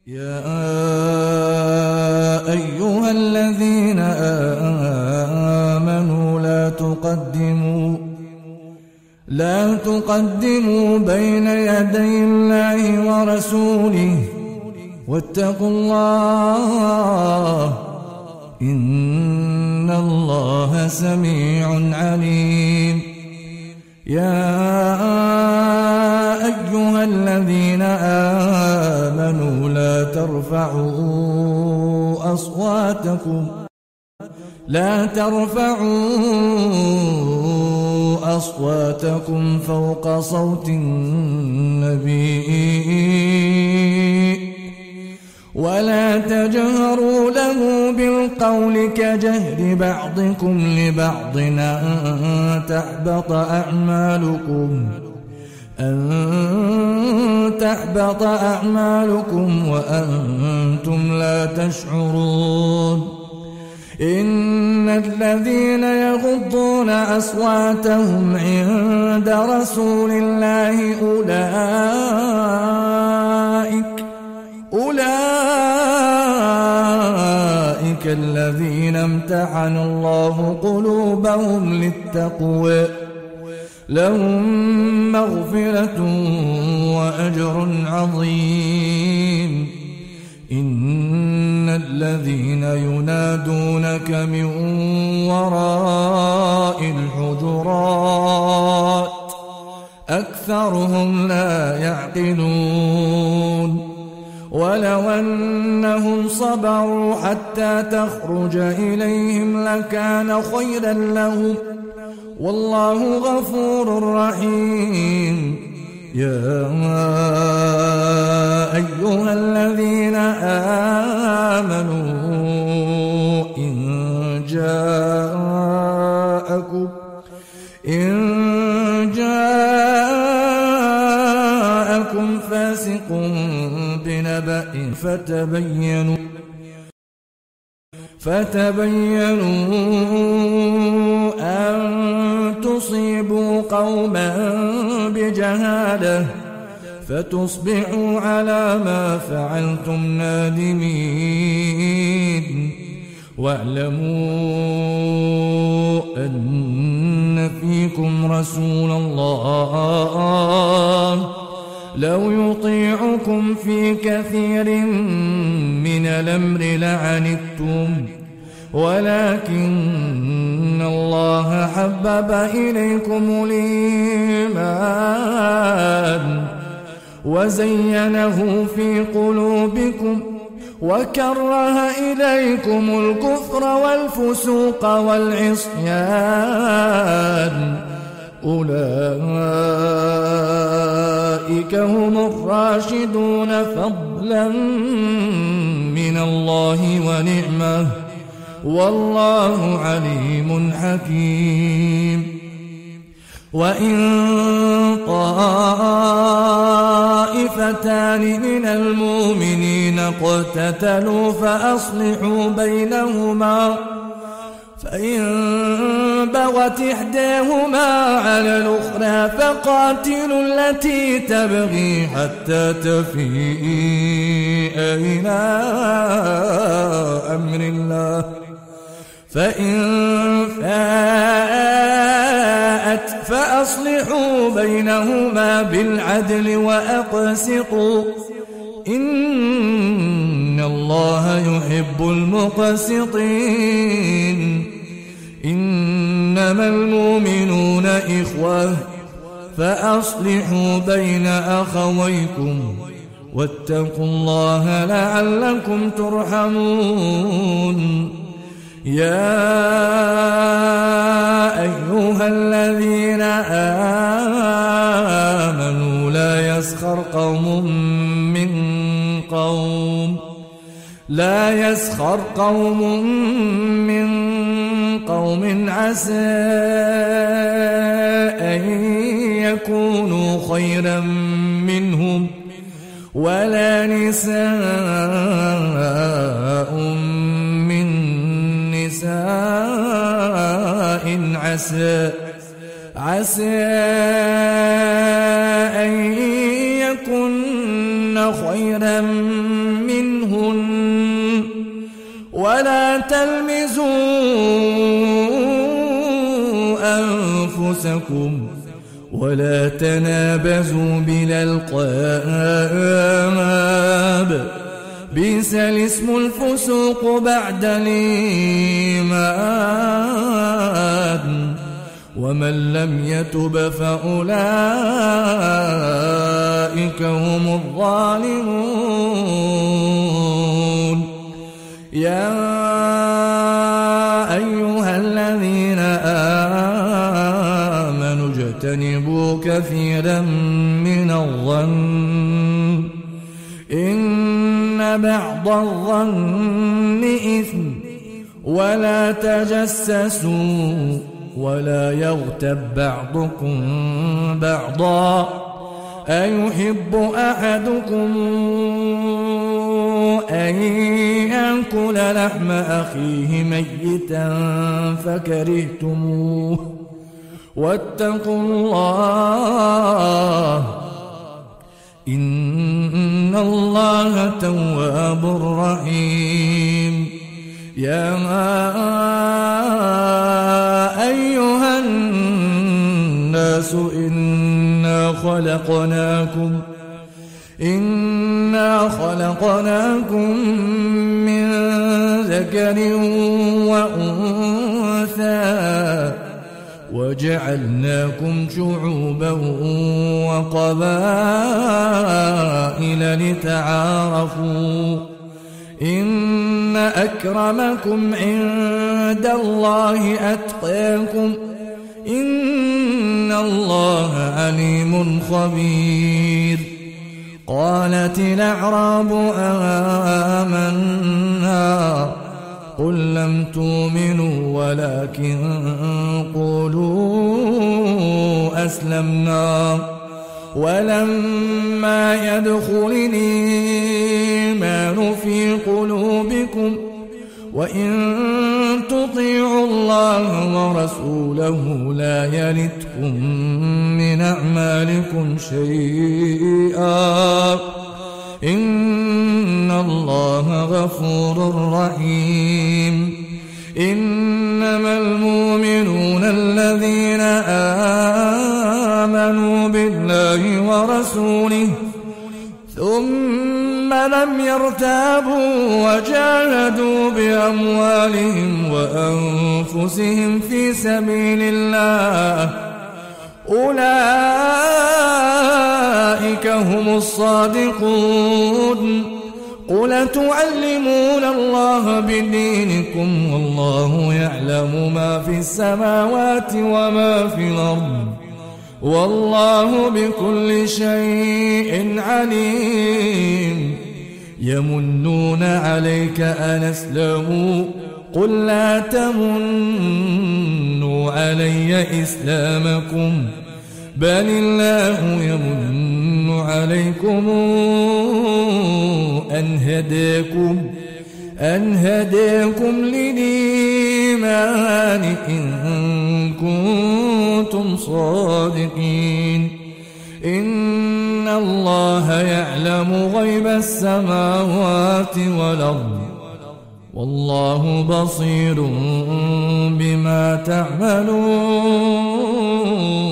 يا أيها الذين آمنوا لا تقدموا بين يدي الله ورسوله واتقوا الله إن الله سميع عليم. يا أيها الذين آمنوا لا ترفعوا أصواتكم فوق صوت النبي ولا تجهروا له بالقول كجهر بعضكم لبعض أن تحبط أعمالكم وأنتم لا تشعرون. إن الذين يغضون أصواتهم عند رسول الله أولئك الذين امتحن الله قلوبهم للتقوى لهم مغفرة وأجر عظيم. إن الذين ينادونك من وراء الحجرات أكثرهم لا يعقلون. ولو أنهم صبروا حتى تخرج إليهم لكان خيرا لهم والله غفور رحيم. يا أيها الذين آمنوا إن جاءكم فاسق بنبأ فتبينوا أن تصيبوا قوما بجهالة فتصبحوا على ما فعلتم نادمين. واعلموا أن فيكم رسول الله لو يطيعكم في كثير من الأمر لعنتم ولكن الله حبب إليكم الإيمان وزينه في قلوبكم وكره إليكم الكفر والفسوق والعصيان أولئك هم الراشدون فضلا من الله ونعمة والله عليم حكيم. وإن طائفتان من المؤمنين اقتتلوا فأصلحوا بينهما فإن بغت إحداهما على الأخرى فقاتلوا التي تبغي حتى تفيء إلى أمر الله فإن فاءت فأصلحوا بينهما بالعدل وأقسطوا إن الله يحب المقسطين. إنما المؤمنون إخوة فأصلحوا بين أخويكم واتقوا الله لعلكم ترحمون. يا أيها الذين آمنوا لا يسخر قوم من قوم عسى أن يكونوا خيرا منهم ولا نساء من نساء عسى أن يكن خيرا ولا تلمزوا أنفسكم ولا تنابزوا بالألقاب بئس الاسم الفسوق بعد الإيمان ومن لم يتب فأولئك هم الظالمون يا أيها الذين آمنوا اجتنبوا كثيرا من الظن إن بعض الظن إثم ولا تجسسوا ولا يغتب بعضكم بعضا أيحب أحدكم أن يأكل لحم أخيه ميتا فكرهتموه واتقوا الله إن الله تواب رحيم يا أيها الناس إنا خلقناكم من ذكر وأنثى وجعلناكم شعوبا وقبائل لتعارفوا إن أكرمكم عند الله أتقاكم إن الله عليم خبير قالت الأعراب آمنا قل لم تؤمنوا ولكن قولوا أسلمنا ولما يدخل الإيمان في قلوبكم وإن تطيعوا الله ورسوله لا يلتكم من أعمالكم شيئا إن الله غفور رحيم إنما المؤمنون الذين آمنوا بالله ورسوله ثم لم يرتابوا وجاهدوا بأموالهم وأنفسهم في سبيل الله أولئك هم الصادقون قل تعلمون الله بدينكم والله يعلم ما في السماوات وما في الأرض والله بكل شيء عليم يمنون عليك أن أسلموا قل لا تمنوا علي إسلامكم بل الله يمن عليكم أن هداكم للإيمان إن كنتم صادقين إن الله يعلم غيب السماوات والأرض والله بصير بما تعملون